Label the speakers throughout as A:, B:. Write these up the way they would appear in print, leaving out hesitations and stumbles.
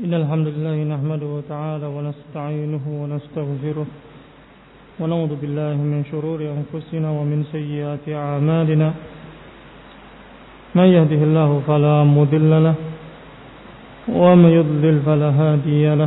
A: إن الحمد لله نحمده تعالى ونستعينه ونستغفره ونعوذ بالله من شرور أنفسنا ومن سيئات أعمالنا من يهده الله فلا مضل له ومن يضلل فلا هادي له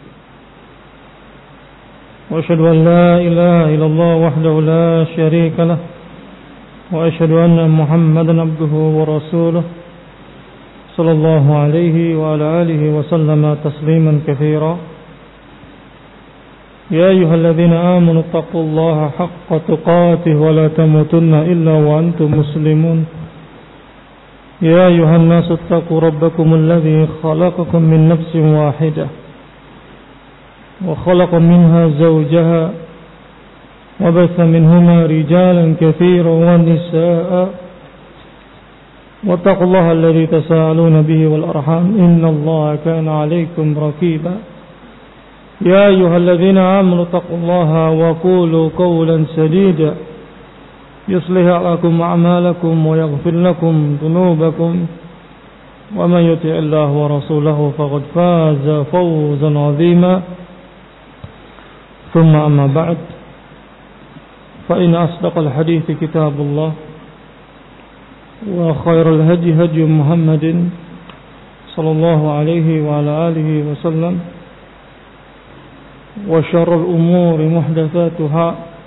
A: وأشهد أن لا إله إلا الله وحده لا شريك له وأشهد أن محمدا عبده ورسوله صلى الله عليه وعلى آله وسلم تسليما كثيرا يا أيها الذين آمنوا اتقوا الله حق تقاته ولا تموتن إلا وأنتم مسلمون يا أيها الناس اتقوا ربكم الذي خلقكم من نفس واحدة وخلق منها زوجها وبث منهما رجالا كثيرا ونساء واتقوا الله الذي تساءلون به والأرحام إن الله كان عليكم رقيبا يا أيها الذين آمنوا اتقوا الله وقولوا قولا سديدا يصلح لكم أعمالكم ويغفر لكم ذنوبكم ومن يطع الله ورسوله فقد فاز فوزا عظيما ثم أما بعد فإن أصدق الحديث كتاب الله وخير الهدي هدي محمد صلى الله عليه وعلى آله وسلم وشر الأمور محدثاتها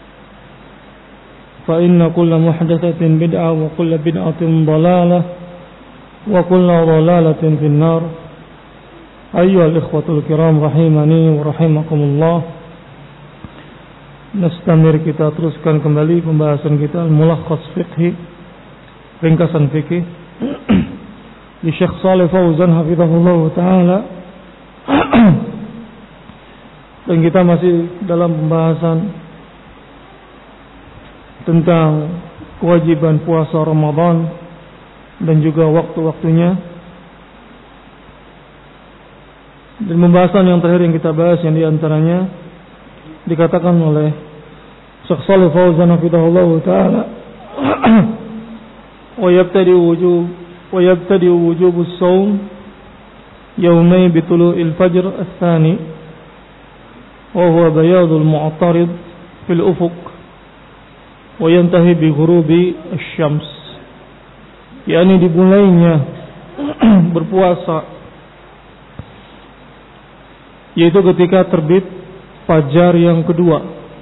A: فإن كل محدثة بدعة وكل بدعة ضلالة وكل ضلالة في النار أيها الإخوة الكرام رحمني ورحمكم الله. Nastamir, kita teruskan kembali pembahasan kita Al-Mulakhas Fiqhi, ringkasan fikih di Syekh Shalih Fauzan hafizahullah taala. Dan kita masih dalam pembahasan tentang kewajiban puasa Ramadan dan juga waktu-waktunya. Dan pembahasan yang terakhir yang kita bahas yang diantaranya dikatakan oleh Syekh Shalih Fauzan hafizahullah taala ويبتدئ وجوب الصوم يومين بطلوع الفجر الثاني وهو بياض المعترض في الأفق وينتهي بغروب الشمس. yakni dimulainya berpuasa yaitu ketika terbit fajar yang kedua,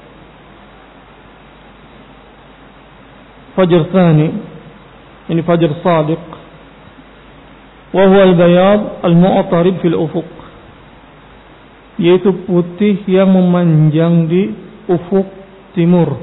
A: fajar tsani, ini fajar sadiq, wa huwa al-bayad al-mu'tarid fil ufuq, yaitu putih yang memanjang di ufuk timur.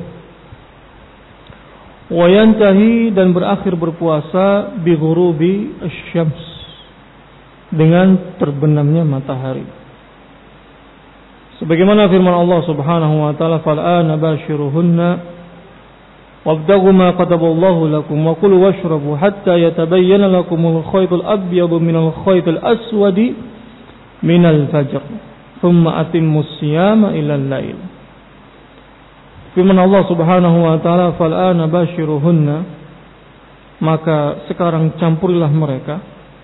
A: Wa yantahi, dan berakhir berpuasa bi ghurubi asy-syams, dengan terbenamnya matahari. Sebagaimana firman Allah Subhanahu wa taala, fal'ana bashiruhunna wabtaghu ma kataballahu lakum wa kulu washrabu hatta yatabayyana lakumul khaytul abyadu minal khaytil aswadi minal fajr thumma atimmus siyama ilal lail. Firman Allah Subhanahu wa taala, fal'ana bashiruhunna, maka sekarang campurilah mereka,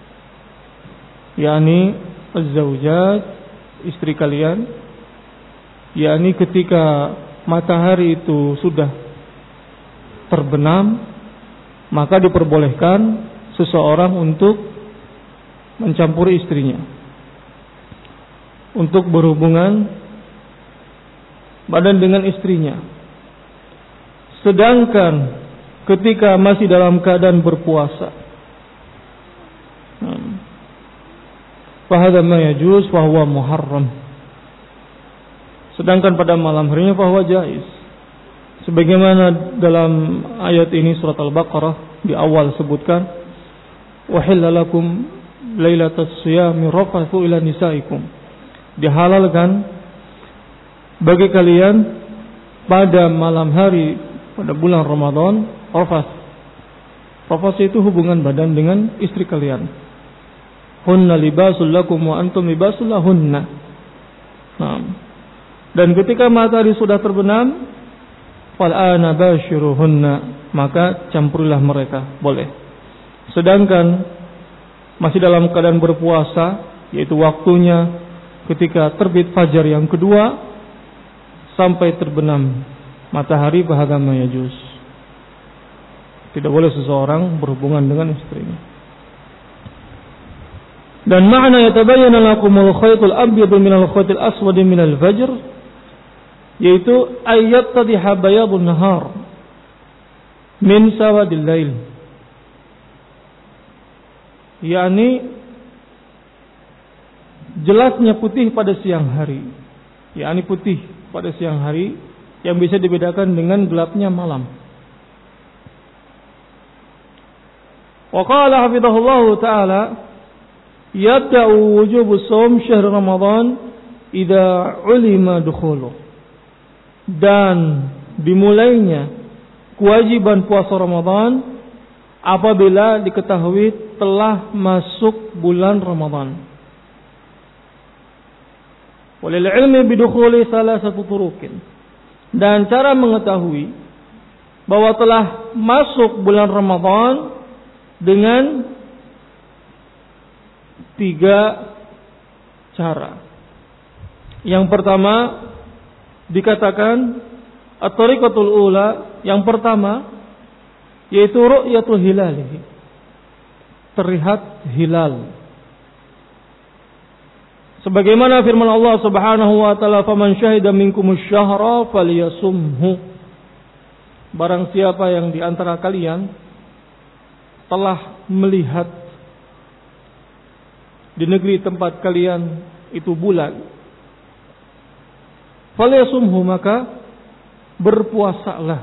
A: yakni az-zawjat, istri kalian, yakni ketika matahari itu sudah terbenam, maka diperbolehkan seseorang untuk mencampuri istrinya, untuk berhubungan badan dengan istrinya. Sedangkan ketika masih dalam keadaan berpuasa, fahadha ma yajuz wa huwa muharram. Sedangkan pada malam harinya bahwa jaiz. Sebagaimana dalam ayat ini surat Al-Baqarah di awal sebutkan, wahilla lakum lailatas siyami rafathu ila nisaikum, dihalalkan bagi kalian pada malam hari pada bulan Ramadan rafath. Rafath itu hubungan badan dengan istri kalian. Hunna libasul lakum wa antum libasul lahunna. Nah, dan ketika matahari sudah terbenam, fal'ana bashiruhunna, maka campurilah mereka, boleh. Sedangkan masih dalam keadaan berpuasa, yaitu waktunya ketika terbit fajar yang kedua sampai terbenam matahari bahagama Yajuz. Tidak boleh seseorang berhubungan dengan istrinya. Dan makna yatabayyana lakumul khaytul abyadu minal khaytil aswadi minal fajr, yaitu ayat tadiha bayadun nahar min sawadil lail, yakni jelasnya putih pada siang hari, yakni putih pada siang hari yang bisa dibedakan dengan gelapnya malam. Wa qala hafizahullahu ta'ala yabda'u wujubu shaum syahr Ramadan idza ulima dukhuluh, dan dimulainya kewajiban puasa Ramadan apabila diketahui telah masuk bulan Ramadan. Walil ilmi bidukhuli salasatu turukin, dan cara mengetahui bahwa telah masuk bulan Ramadan dengan 3 cara. Yang pertama dikatakan at-tariqatul ula, yang pertama yaitu ru'yatul hilal, terlihat hilal. Sebagaimana firman Allah Subhanahu wa taala, "Faman syahida minkumus syahra falyasumhu." Barang siapa yang di antara kalian telah melihat di negeri tempat kalian itu bulan, falyasumhu, maka berpuasalah.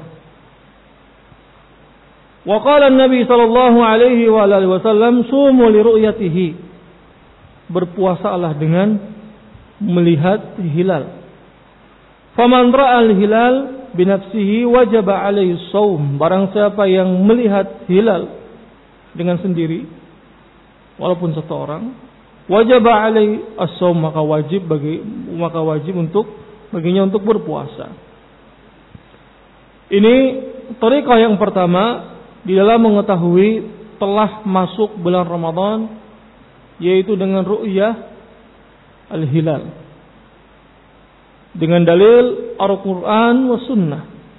A: Wa qala an-nabi sallallahu alaihi wa alihi wasallam, sumu li ru'yatihi, berpuasalah dengan melihat hilal. Faman ra'al hilal binafsihi wajaba alaihi shaum, barang siapa yang melihat hilal dengan sendiri walaupun satu orang, wajaba alaihi as-shaum, maka wajib untuk baginya untuk berpuasa. Ini thariqah yang pertama di dalam mengetahui telah masuk bulan Ramadan, yaitu dengan ru'yah al-hilal, dengan dalil Al-Quran wa sunnah.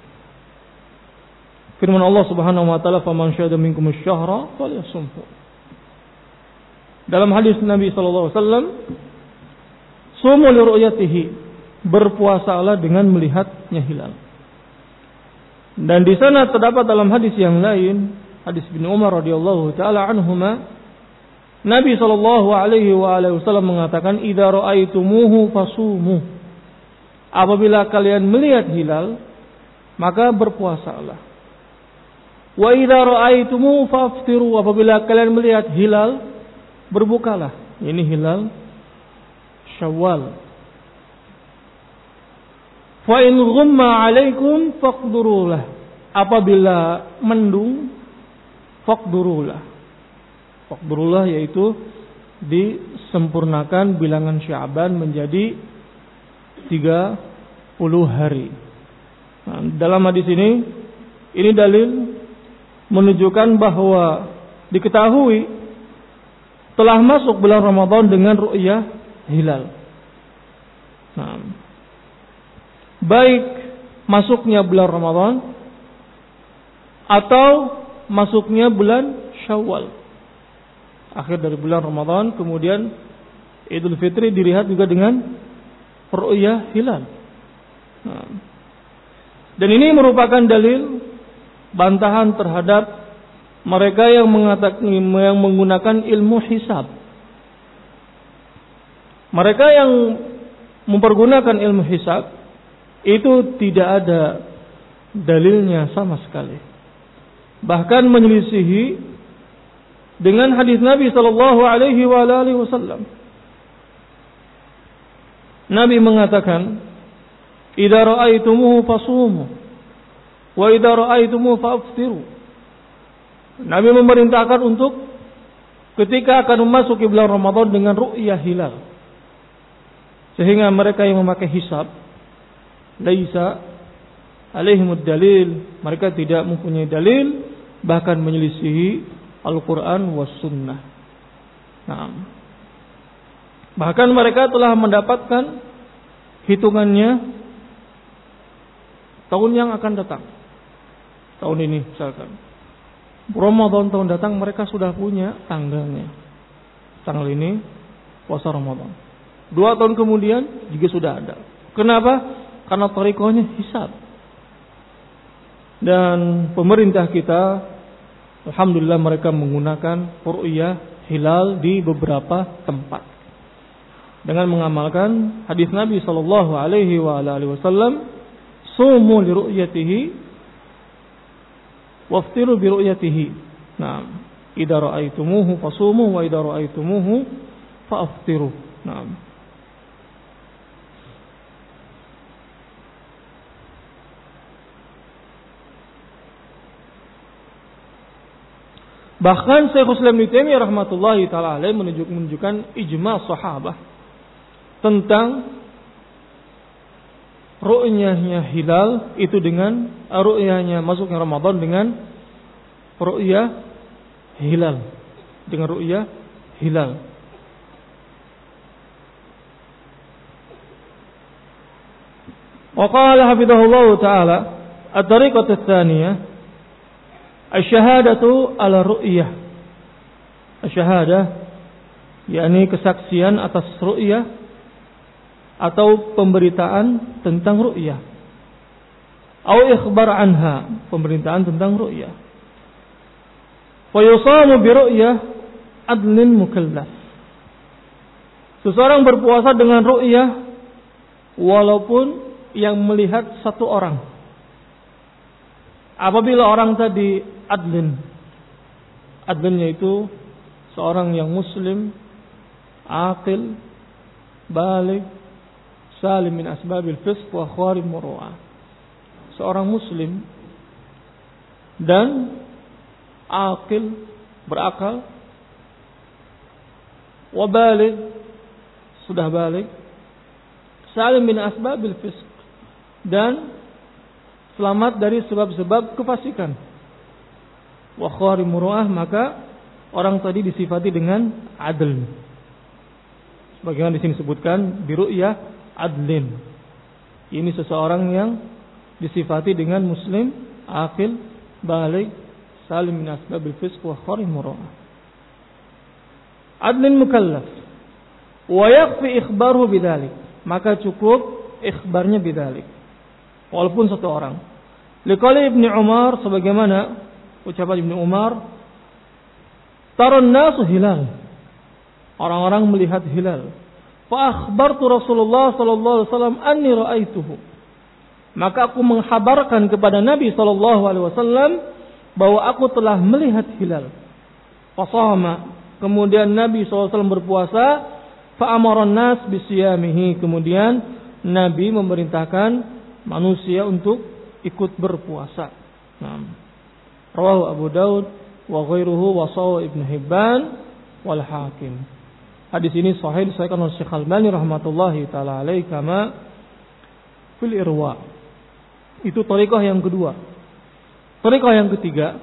A: Firman Allah Subhanahu wa taala, "Faman syahida minkumus syahra falyasumhu." Dalam hadis Nabi sallallahu alaihi wasallam, "Sumu li ru'yatihi", berpuasalah dengan melihatnya hilal. Dan di sana terdapat dalam hadis yang lain, hadis Ibnu Umar radhiyallahu taala anhuma, Nabi sallallahu alaihi wasallam mengatakan, "Idza ra'aitumuhu fasumu." Apabila kalian melihat hilal, maka berpuasalah. Wa idza ra'aitumuhu faftiru. Apabila kalian melihat hilal, berbukalah. Ini hilal Syawal. Fa in ghumma 'alaikum faqdurulah. Apabila mendung, faqdurulah. Faqdurulah yaitu disempurnakan bilangan Sya'ban menjadi 30 hari. Nah, dalam hadis ini dalil menunjukkan bahwa diketahui telah masuk bulan Ramadan dengan ru'yah hilal. Nah, baik masuknya bulan Ramadan atau masuknya bulan Syawal, akhir dari bulan Ramadan, kemudian Idul Fitri dilihat juga dengan ru'yah hilal. Nah, dan ini merupakan dalil bantahan terhadap mereka yang menggunakan ilmu hisab. Mereka yang mempergunakan ilmu hisab itu tidak ada dalilnya sama sekali. Bahkan menyelisihi dengan hadis Nabi sallallahu alaihi wasallam. Nabi mengatakan, "Idza ra'aitumuhu fasumu wa idza ra'aitumuhu faftiru." Nabi memerintahkan untuk ketika akan memasuki bulan Ramadan dengan ru'yah hilal. Sehingga mereka yang memakai hisab, laisa alaihimud dalil, mereka tidak mempunyai dalil, bahkan menyelisihi Al-Quran was sunnah. Nah, Bahkan mereka telah mendapatkan hitungannya tahun yang akan datang. Tahun ini misalkan. Ramadan tahun datang mereka sudah punya tanggalnya. Tanggal ini puasa Ramadan. 2 tahun kemudian juga sudah ada. Kenapa? Karena tariqahnya hisab. Dan pemerintah kita, alhamdulillah mereka menggunakan ru'yah hilal di beberapa tempat. Dengan mengamalkan hadis Nabi sallallahu alaihi wasallam, sumu li ru'yatihi waftiru bi ru'yatihi. Naam, idza ra'aitumuhu fasumu wa idza ra'aitumuhu fa'aftiru. Naam. Bahkan Syekhul Islam Ibnu Taimiyah rahmatullahi taala alaih menunjukkan ijma' sahabah tentang ru'yahnya hilal itu dengan ru'yahnya masuknya Ramadan dengan ru'yah hilal, dengan ru'yah hilal. Wa qala hafizahullah taala at-tariqatu ats-tsaniyah asyhadatu ala ru'yah. Asyhadah yakni kesaksian atas ru'yah atau pemberitaan tentang ru'yah. Atau ikhbar anha, pemberitaan tentang ru'yah. Wa yusamu bi ru'yah adlin mukallaf. Seseorang berpuasa dengan ru'yah walaupun yang melihat satu orang. Apabila orang tadi adlin, adlinnya itu seorang yang muslim, aqil, baligh, salim min asbabil fisq wa kharim muru'ah. Seorang muslim dan aqil, berakal, wa baligh, sudah baligh, salim min asbabil fisq, dan selamat dari sebab-sebab kefasikan. Wa kharim muru'ah, maka orang tadi disifati dengan adl. Sebagaimana di sini disebutkan bi ru'yah adlin. Ini seseorang yang disifati dengan muslim, aqil, baligh, salim min asbabil fisq wa kharim muru'ah. Adlin mukallaf. Wa yakfi ikhbaruhu bidzalik. Maka cukup ikhbarnya bidzalik. Walaupun satu orang. Liqali Ibnu Umar, sebagaimana ucapan Ibnu Umar, taran nasu hilal. Orang-orang melihat hilal. Fa akhbartu Rasulullah sallallahu alaihi wasallam anni ra'aituhu. Maka aku menghabarkan kepada Nabi sallallahu alaihi wasallam bahwa aku telah melihat hilal. Fa shama. Kemudian Nabi sallallahu alaihi wasallam berpuasa, fa amara an-nas bisiyamihi. Kemudian Nabi memerintahkan manusia untuk ikut berpuasa. Rawahu Abu Daud wa ghairuhu wa sawa Ibnu Hibban wal Hakim. Hadis ini sahih disahihkan oleh Syekh Al-Albani rahmatullahi taala alaihi kama fil Irwa. Itu thariqah yang kedua. Thariqah yang ketiga.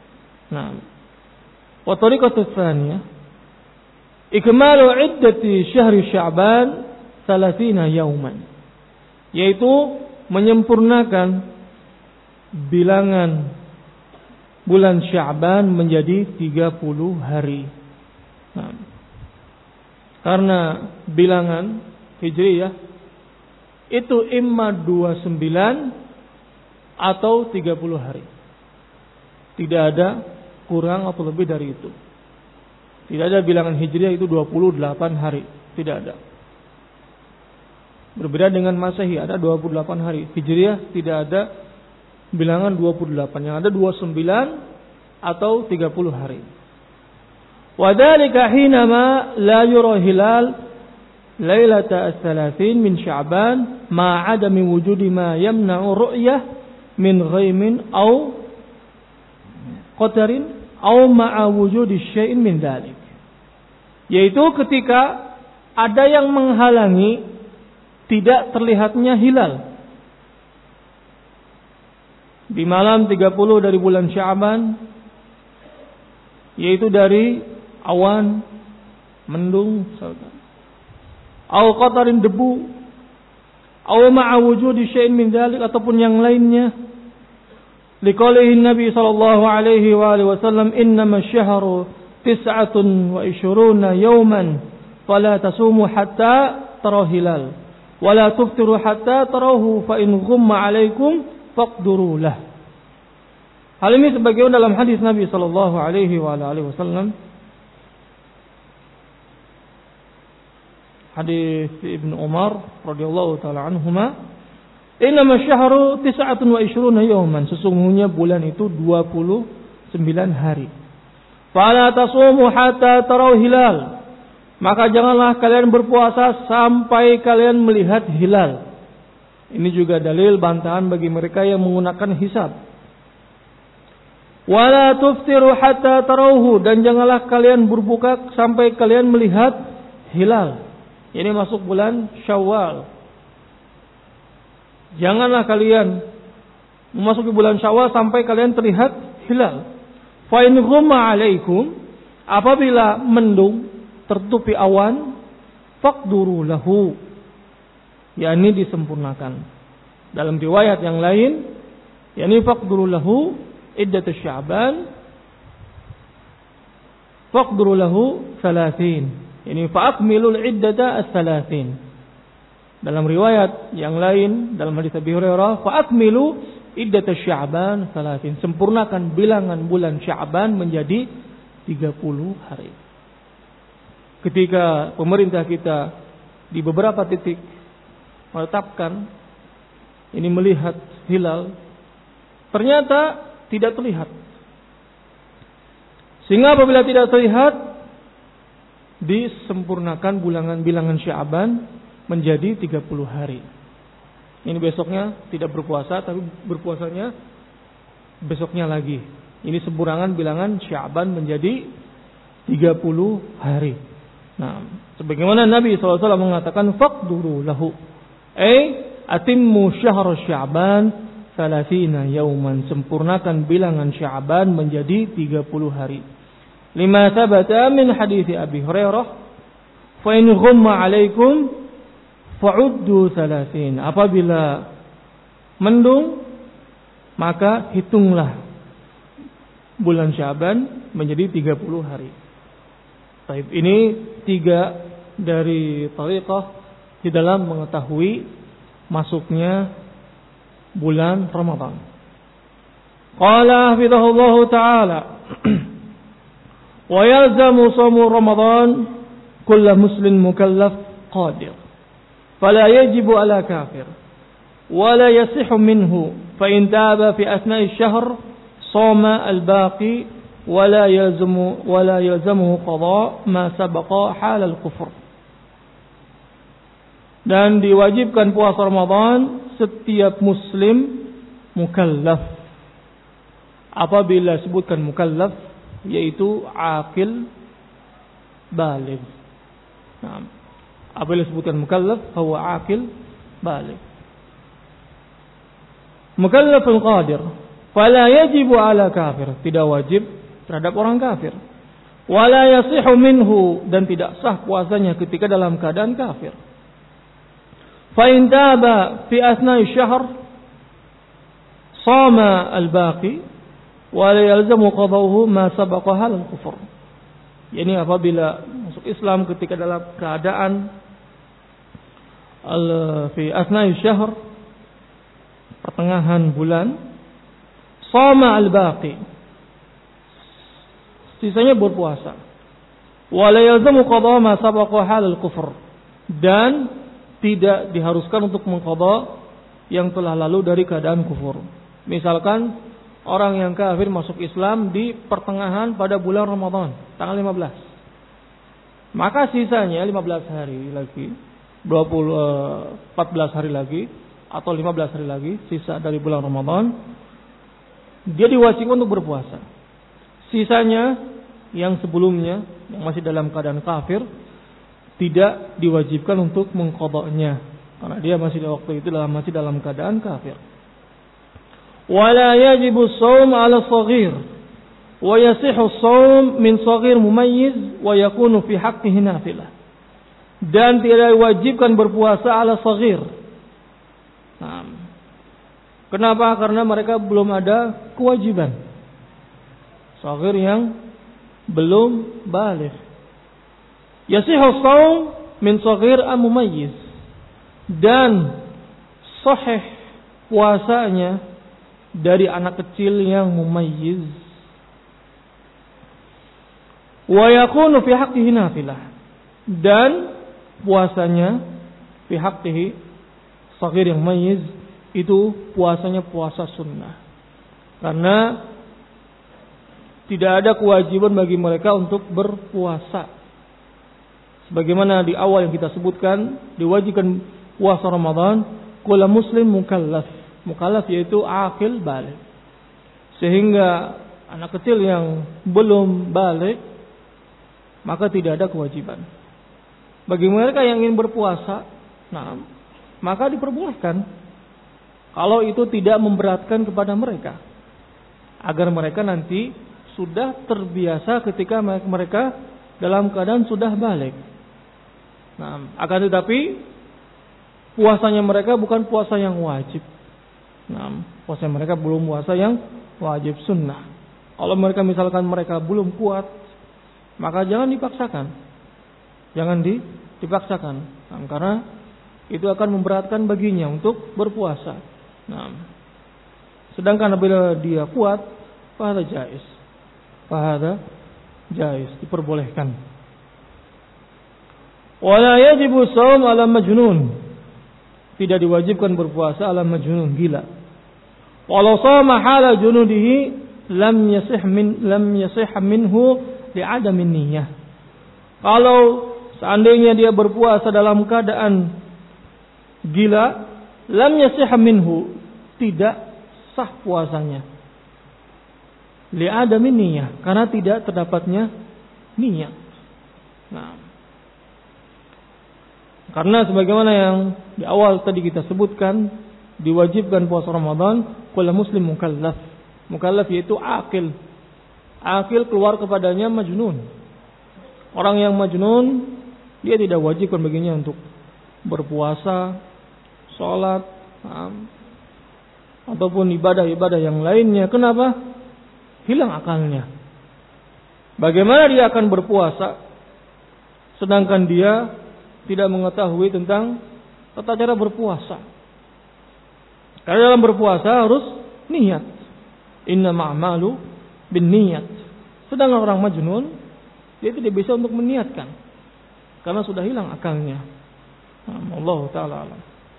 A: Wa thariqatu tsaniyah ikmalu iddati syahri Sya'ban 30 yauman. Yaitu menyempurnakan bilangan bulan Sya'ban menjadi 30 hari. Karena bilangan Hijriyah itu imma 29 atau 30 hari. Tidak ada kurang atau lebih dari itu. Tidak ada bilangan Hijriyah itu 28 hari. Tidak ada. Berbeda dengan Masehi, ada 28 hari. Hijriyah tidak ada bilangan 28, yang ada 29 atau 30 hari. Wa dzalika hinama la yura hilal lailata ats-tsalatsin min Sya'ban ma 'adami wujudi ma yamna'u ru'yah min ghaimin aw qatarin aw ma'a wujudi syai'in min dzalik. Yaitu ketika ada yang menghalangi tidak terlihatnya hilal di malam 30 dari bulan Sya'ban, yaitu dari awan, mendung, au qatarin debu, au ma'a wujudi syai'in min dzalik ataupun yang lainnya. Liqaulihi Nabi sallallahu alaihi wa alihi wasallam innama asy-syahru 29 yawman fala tasumu hatta taraw hilal wala tuftiru hatta tarahu fa in ghumma 'alaikum faqduru lah. Hal ini sebagaimana dalam hadis Nabi sallallahu alaihi wa alihi wasallam, hadis Ibnu Umar radhiyallahu taala anhuma, innama syahru 29 yawman, sesungguhnya bulan itu 29 hari. Fala tasumu hatta taraw hilal, maka janganlah kalian berpuasa sampai kalian melihat hilal. Ini juga dalil bantahan bagi mereka yang menggunakan hisab. Wala tuftiru hatta tarawhu, dan janganlah kalian berbuka sampai kalian melihat hilal. Ini masuk bulan Syawal. Janganlah kalian memasuki bulan Syawal sampai kalian terlihat hilal. Fa in ghumma 'alaikum, apabila mendung tertutupi awan, faqduru lahu, yakni disempurnakan. Dalam riwayat yang lain, yakni faqduru lahu iddat Sya'ban, faqduru lahu 30, yakni fa'akmilul iddata as-30. Dalam riwayat yang lain, dalam hadis Abi Hurairah, fa'akmilu iddat Sya'ban 30, sempurnakan bilangan bulan Sya'ban menjadi 30 hari. Ketika pemerintah kita di beberapa titik menetapkan ini melihat hilal, ternyata tidak terlihat. Sehingga apabila tidak terlihat, disempurnakan bilangan Sya'ban menjadi 30 hari. Ini besoknya tidak berpuasa, tapi berpuasanya besoknya lagi. Ini sempurnakan bilangan Sya'ban menjadi 30 hari. Nah, sebagaimana Nabi SAW mengatakan faqduru lahu, atimmu syahr Sya'ban 30 yauman, sempurnakan bilangan Sya'ban menjadi 30 hari. Lima thabata min hadits Abi Hurairah, fa in ghumma 'alaikum fa'uddu 30. Apabila mendung, maka hitunglah bulan Sya'ban menjadi 30 hari. Baik, ini 3 dari tariqah di dalam mengetahui masuknya bulan Ramadan. Qala hafizahullah ta'ala wa yalzamu shamu Ramadan kullu muslim mukallaf qadir fala yajibu ala kafir wala yasihhu minhu fa in taba fi asna'i asy-syahr shama al-baqi wala yalzamuhu qada ma sabaqa hal al-kufr. Dan diwajibkan puasa Ramadan setiap muslim mukallaf. Apabila sebutkan mukallaf, yaitu akil baligh. Nah, apabila sebutkan mukallaf, huwa akil baligh. Mukallafun qadir, fala yajibu ala kafir, tidak wajib terhadap orang kafir. Wala yasihu minhu, dan tidak sah puasanya ketika dalam keadaan kafir. Fa in taba fi asna'i syahr sama al-baqi wa la yalzamu qada'uhu ma sabaqa hal al-kufr. Yani apabila masuk Islam ketika dalam keadaan fi asna'i syahr, pertengahan bulan, sama al-baqi, sisanya berpuasa. Wa la yalzamu qada'uhu ma sabaqa hal al-kufr, dan tidak diharuskan untuk mengqadha yang telah lalu dari keadaan kufur. Misalkan orang yang kafir masuk Islam di pertengahan pada bulan Ramadan, tanggal 15. Maka sisanya 15 hari lagi, 14 hari lagi atau 15 hari lagi sisa dari bulan Ramadan, dia diwajibkan untuk berpuasa. Sisanya yang sebelumnya yang masih dalam keadaan kafir tidak diwajibkan untuk mengqadanya, karena dia masih di waktu itu masih dalam keadaan kafir. Wala yajibu shaum 'ala shaghir wa yasihu shaum min shaghir mumayyiz wa yakunu fi haqqihi nafilah. Dan tidak diwajibkan berpuasa ala saghir. Nah, kenapa? Karena mereka belum ada kewajiban. Saghir yang belum baligh. Yasihhu shaum min saghir am mumayyiz. Dan sahih puasanya dari anak kecil yang mumayyiz. Wa yakunu fi haqqihi nafilah. Dan puasanya fi haqqihi saghir yang mumayyiz itu puasanya puasa sunnah. Karena tidak ada kewajiban bagi mereka untuk berpuasa. Sebagaimana di awal yang kita sebutkan, diwajibkan puasa Ramadan kullu muslim mukallaf. Mukallaf yaitu aqil baligh. Sehingga anak kecil yang belum baligh maka tidak ada kewajiban. Bagi mereka yang ingin berpuasa, maka diperbolehkan kalau itu tidak memberatkan kepada mereka, agar mereka nanti sudah terbiasa ketika mereka dalam keadaan sudah baligh. Akan tetapi puasanya mereka bukan puasa yang wajib. Puasa mereka belum puasa yang wajib, sunnah. Kalau mereka misalkan mereka belum kuat, maka jangan dipaksakan. Jangan dipaksakan. Karena itu akan memberatkan baginya untuk berpuasa. Sedangkan apabila dia kuat, fahada jaiz. Fahada jaiz, diperbolehkan. Wala yajibu shaum ala majnun. Tidak diwajibkan berpuasa ala majnun, gila. Walau shama hala junudihi lam yasih minhu li'adamin niyyah. Kalau seandainya dia berpuasa dalam keadaan gila, lam yasih minhu, tidak sah puasanya. Li'adamin niyyah, karena tidak terdapatnya niat. Karena sebagaimana yang di awal tadi kita sebutkan, diwajibkan puasa Ramadan kullu muslim mukallaf. Mukallaf yaitu aqil. Aqil keluar kepadanya majnun. Orang yang majnun, dia tidak wajibkan baginya untuk berpuasa, sholat, ataupun ibadah-ibadah yang lainnya. Kenapa? Hilang akalnya. Bagaimana dia akan berpuasa sedangkan dia tidak mengetahui tentang tata cara berpuasa? Karena dalam berpuasa harus niat. Innamal a'malu binniyat. Sedangkan orang majnun, dia tidak bisa untuk meniatkan karena sudah hilang akalnya. Allah taala alam.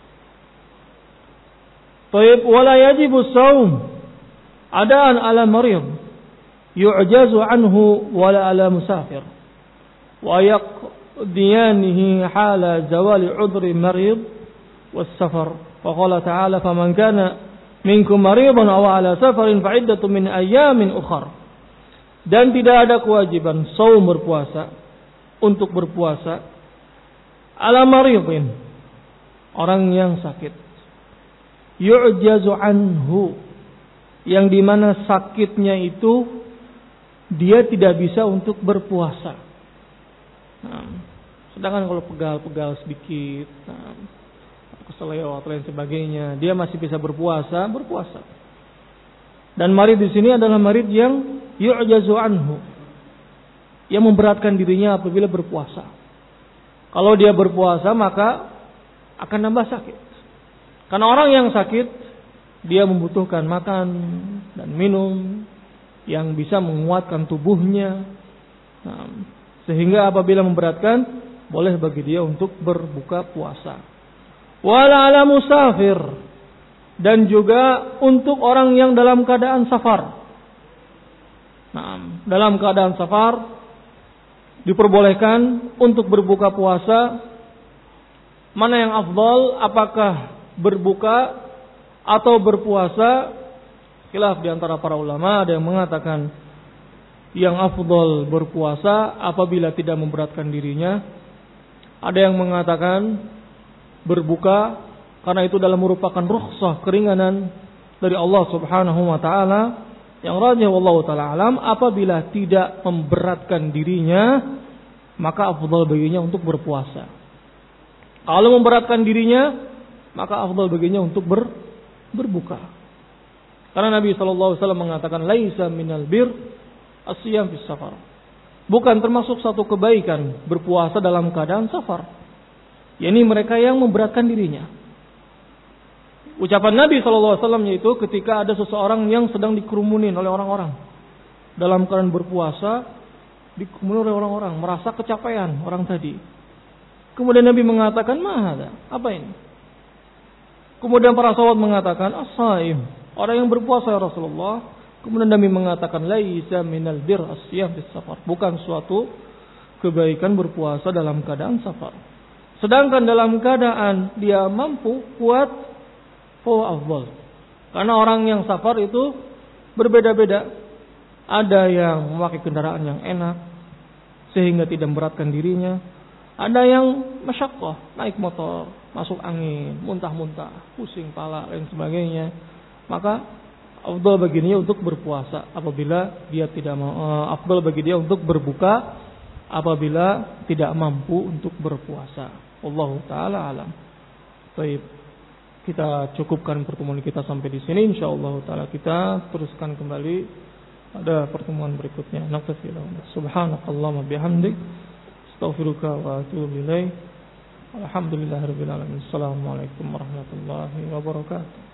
A: Taib wala yajibu shaum adaan ala marid yu'jazu anhu wala ala musafir wa yaqdiyanihi hala zawali udri marid was safar. Wa qala ta'ala faman kana minkum maridan aw ala safarin fa iddatun min ayyamin ukhra. Dan tidak ada kewajiban shaum berpuasa, untuk berpuasa ala maridin, orang yang sakit, yu'jazu anhu, yang dimana sakitnya itu dia tidak bisa untuk berpuasa. Sedangkan kalau pegal-pegal sedikit, keseleo atau lain sebagainya, dia masih bisa berpuasa. Dan marid di sini adalah marid yang yu'jazu anhu, yang memberatkan dirinya apabila berpuasa. Kalau dia berpuasa maka akan nambah sakit. Karena orang yang sakit, dia membutuhkan makan dan minum yang bisa menguatkan tubuhnya. Sehingga apabila memberatkan, boleh bagi dia untuk berbuka puasa. Wala ala musafir, dan juga untuk orang yang dalam keadaan safar. Dalam keadaan safar diperbolehkan untuk berbuka puasa. Mana yang afdal, apakah berbuka atau berpuasa? Khilaf di antara para ulama. Ada yang mengatakan yang afdal berpuasa apabila tidak memberatkan dirinya. Ada yang mengatakan berbuka karena itu adalah merupakan rukhsah, keringanan dari Allah Subhanahu wa taala. Yang rajih wallahu taala alam, apabila tidak memberatkan dirinya, maka afdal baginya untuk berpuasa. Kalau memberatkan dirinya, maka afdal baginya untuk berbuka. Karena Nabi SAW mengatakan, laisa minal bir as-siyam fis safar. Bukan termasuk satu kebaikan berpuasa dalam keadaan safar. yakni mereka yang memberatkan dirinya. Ucapan Nabi SAW yaitu ketika ada seseorang yang sedang dikerumunin oleh orang-orang dalam keadaan berpuasa, dikerumunin oleh orang-orang, merasa kecapean orang tadi. Kemudian Nabi mengatakan, "Mahada? Apa ini?" Kemudian para sahabat mengatakan, "As-saim," orang yang berpuasa ya Rasulullah. Kemudian Nabi mengatakan, "Laisa minal bir as-siyam fis safar." Bukan suatu kebaikan berpuasa dalam keadaan safar. Sedangkan dalam keadaan dia mampu, kuat, afdal. Karena orang yang safar itu berbeda-beda. Ada yang memakai kendaraan yang enak sehingga tidak memberatkan dirinya. Ada yang masyaqqah, naik motor, masuk angin, muntah-muntah, pusing kepala dan sebagainya. Maka afdal bagi dia untuk berpuasa apabila dia tidak afdal bagi dia untuk berbuka apabila tidak mampu untuk berpuasa. Wallahu taala alam. Baik. Kita cukupkan pertemuan kita sampai di sini. Insyaallah taala kita teruskan kembali pada pertemuan berikutnya. Naktafilah. Subhanakallahumma bihamdik. Astaghfiruka wa atubu ilaik. Alhamdulillahirabbil alamin. Assalamualaikum warahmatullahi wabarakatuh.